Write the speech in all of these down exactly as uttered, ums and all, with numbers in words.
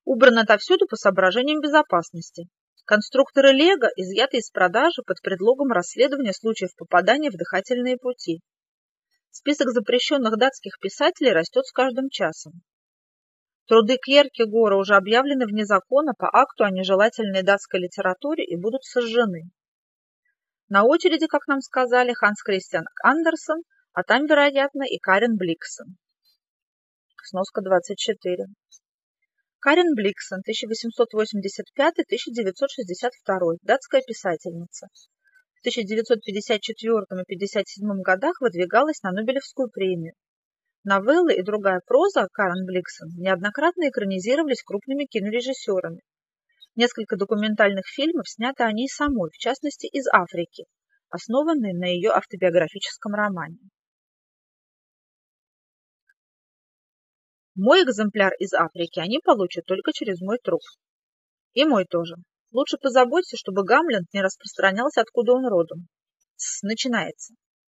Убран отовсюду по соображениям безопасности. Конструкторы Лего изъяты из продажи под предлогом расследования случаев попадания в дыхательные пути. Список запрещенных датских писателей растет с каждым часом. Труды Кьеркегора уже объявлены вне закона по акту о нежелательной датской литературе и будут сожжены. На очереди, как нам сказали, Ханс Кристиан Андерсен, а там, вероятно, и Карен Бликсен. Сноска двадцать четыре. Карен Бликсен, тысяча восемьсот восемьдесят пятый — тысяча девятьсот шестьдесят второй, датская писательница. В тысяча девятьсот пятьдесят четвёртом и пятьдесят седьмом годах выдвигалась на Нобелевскую премию. Новеллы и другая проза Карен Бликсен неоднократно экранизировались крупными кинорежиссерами. Несколько документальных фильмов сняты о ней самой, в частности, из Африки, основанные на ее автобиографическом романе. Мой экземпляр из Африки они получат только через мой труп. И мой тоже. Лучше позаботься, чтобы Гамлет не распространялся, откуда он родом. Тс, начинается.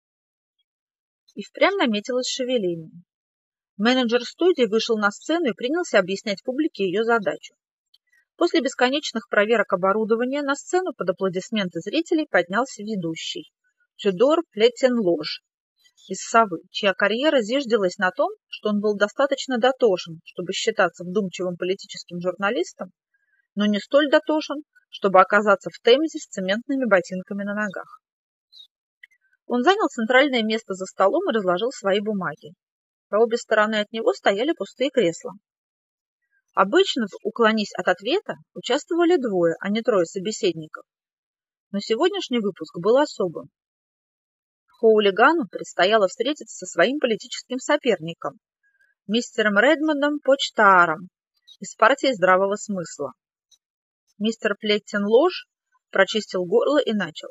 И впрямь наметилось шевеление. Менеджер студии вышел на сцену и принялся объяснять публике ее задачу. После бесконечных проверок оборудования на сцену под аплодисменты зрителей поднялся ведущий Тюдор Плеттен-Лож из «Совы», чья карьера зиждилась на том, что он был достаточно дотошен, чтобы считаться вдумчивым политическим журналистом, но не столь дотошен, чтобы оказаться в Темзе с цементными ботинками на ногах. Он занял центральное место за столом и разложил свои бумаги. По обе стороны от него стояли пустые кресла. Обычно в «Уклонись от ответа» участвовали двое, а не трое собеседников. Но сегодняшний выпуск был особым. Хоулигану предстояло встретиться со своим политическим соперником, мистером Редмондом Почтааром из партии здравого смысла. Мистер Плеттен-Лож прочистил горло и начал.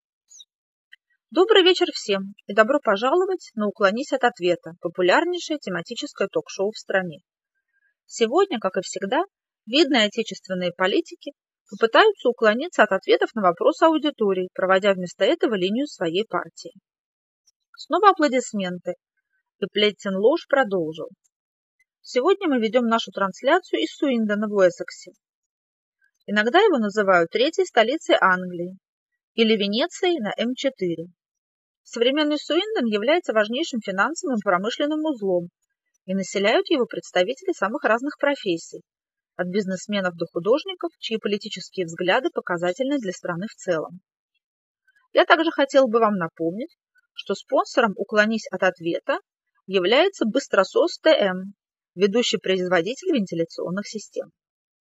Добрый вечер всем и добро пожаловать на «Уклонись от ответа», популярнейшее тематическое ток-шоу в стране. Сегодня, как и всегда, видные отечественные политики попытаются уклониться от ответов на вопросы аудитории, проводя вместо этого линию своей партии. Снова аплодисменты, и Плеттен-Лож продолжил. Сегодня мы ведем нашу трансляцию из Суиндона в Уэссексе. Иногда его называют третьей столицей Англии или Венецией на эм четыре. Современный Суиндон является важнейшим финансовым и промышленным узлом, и населяют его представители самых разных профессий, от бизнесменов до художников, чьи политические взгляды показательны для страны в целом. Я также хотел бы вам напомнить, что спонсором «Уклонись от ответа» является Быстросос ТМ, ведущий производитель вентиляционных систем.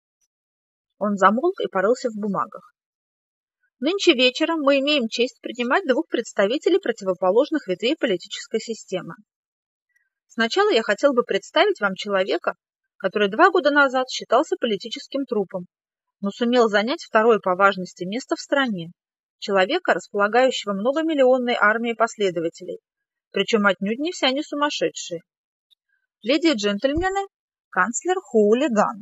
Он замолк и порылся в бумагах. Нынче вечером мы имеем честь принимать двух представителей противоположных ветвей политической системы. Сначала я хотел бы представить вам человека, который два года назад считался политическим трупом, но сумел занять второе по важности место в стране. Человека, располагающего многомиллионной армией последователей, причем отнюдь не все они сумасшедшие. Леди и джентльмены, канцлер Хоулиган.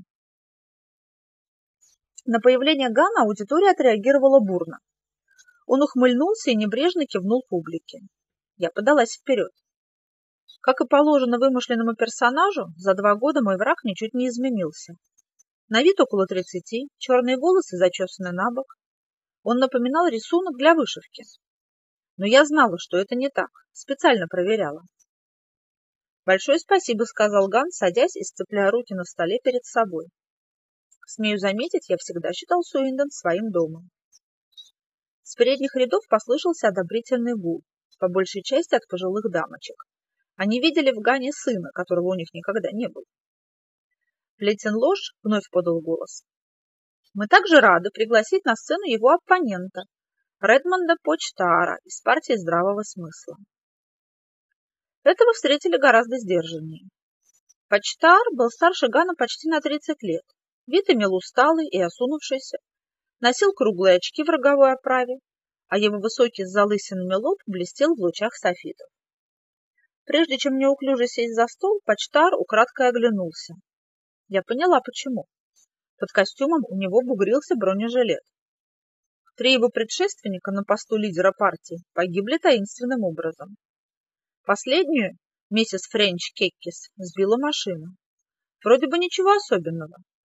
На появление Гана аудитория отреагировала бурно. Он ухмыльнулся и небрежно кивнул публике. Я подалась вперед. Как и положено вымышленному персонажу, за два года мой враг ничуть не изменился. На вид около тридцати, черные волосы зачесаны на бок. Он напоминал рисунок для вышивки. Но я знала, что это не так, специально проверяла. «Большое спасибо», — сказал Ган, садясь и сцепляя руки на столе перед собой. Смею заметить, я всегда считал Суиндон своим домом. С передних рядов послышался одобрительный гул, по большей части от пожилых дамочек. Они видели в Гане сына, которого у них никогда не было. Плеттен-Лож вновь подал голос. Мы также рады пригласить на сцену его оппонента, Редмонда Почтаара из партии здравого смысла. Этого встретили гораздо сдержаннее. Почтаар был старше Гана почти на тридцать лет, вид имел усталый и осунувшийся, носил круглые очки в роговой оправе, а его высокий с залысинами лоб блестел в лучах софитов. Прежде чем неуклюже сесть за стол, Почтаар украдкой оглянулся. Я поняла, почему. Под костюмом у него бугрился бронежилет. Три его предшественника на посту лидера партии погибли таинственным образом. Последнюю, миссис Френч Кеккис, сбила машина. Вроде бы ничего особенного,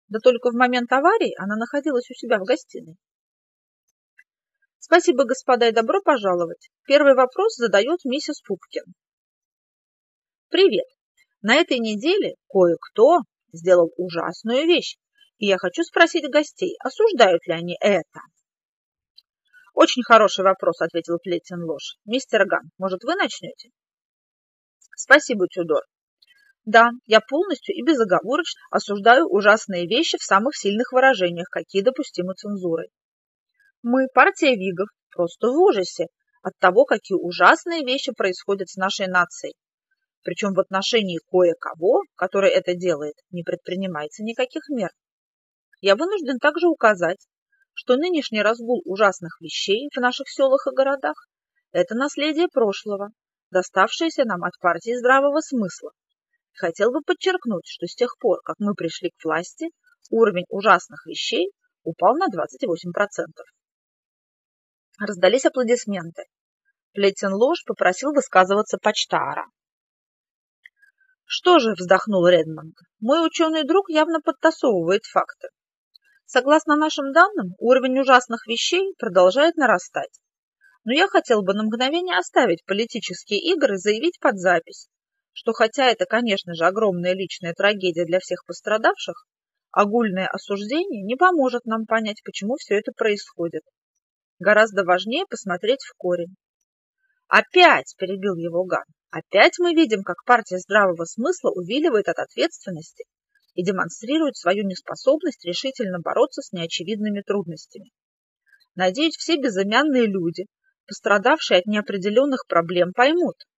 Да только в момент аварии она находилась у себя в гостиной. Спасибо, господа, и добро пожаловать. Первый вопрос задает миссис Пупкин. Привет. На этой неделе кое-кто сделал ужасную вещь, и я хочу спросить гостей, осуждают ли они это? Очень хороший вопрос, ответил Плеттин-Лош. Мистер Ган, может, вы начнете? Спасибо, Тюдор. Да, я полностью и безоговорочно осуждаю ужасные вещи в самых сильных выражениях, какие допустимы цензурой. Мы, партия Вигов, просто в ужасе от того, какие ужасные вещи происходят с нашей нацией. Причем в отношении кое-кого, который это делает, не предпринимается никаких мер. Я вынужден также указать, что нынешний разгул ужасных вещей в наших селах и городах – это наследие прошлого, доставшееся нам от партии здравого смысла. Хотел бы подчеркнуть, что с тех пор, как мы пришли к власти, уровень ужасных вещей упал на двадцать восемь процентов. Раздались аплодисменты. Плеттин-Лош попросил высказываться почтара. Что же, вздохнул Редмонд, мой ученый друг явно подтасовывает факты. Согласно нашим данным, уровень ужасных вещей продолжает нарастать. Но я хотел бы на мгновение оставить политические игры и заявить под запись, что хотя это, конечно же, огромная личная трагедия для всех пострадавших, огульное осуждение не поможет нам понять, почему все это происходит. Гораздо важнее посмотреть в корень. «Опять!» – перебил его Ган. «Опять мы видим, как партия здравого смысла увиливает от ответственности и демонстрирует свою неспособность решительно бороться с неочевидными трудностями. Надеюсь, все безымянные люди, пострадавшие от неопределенных проблем, поймут,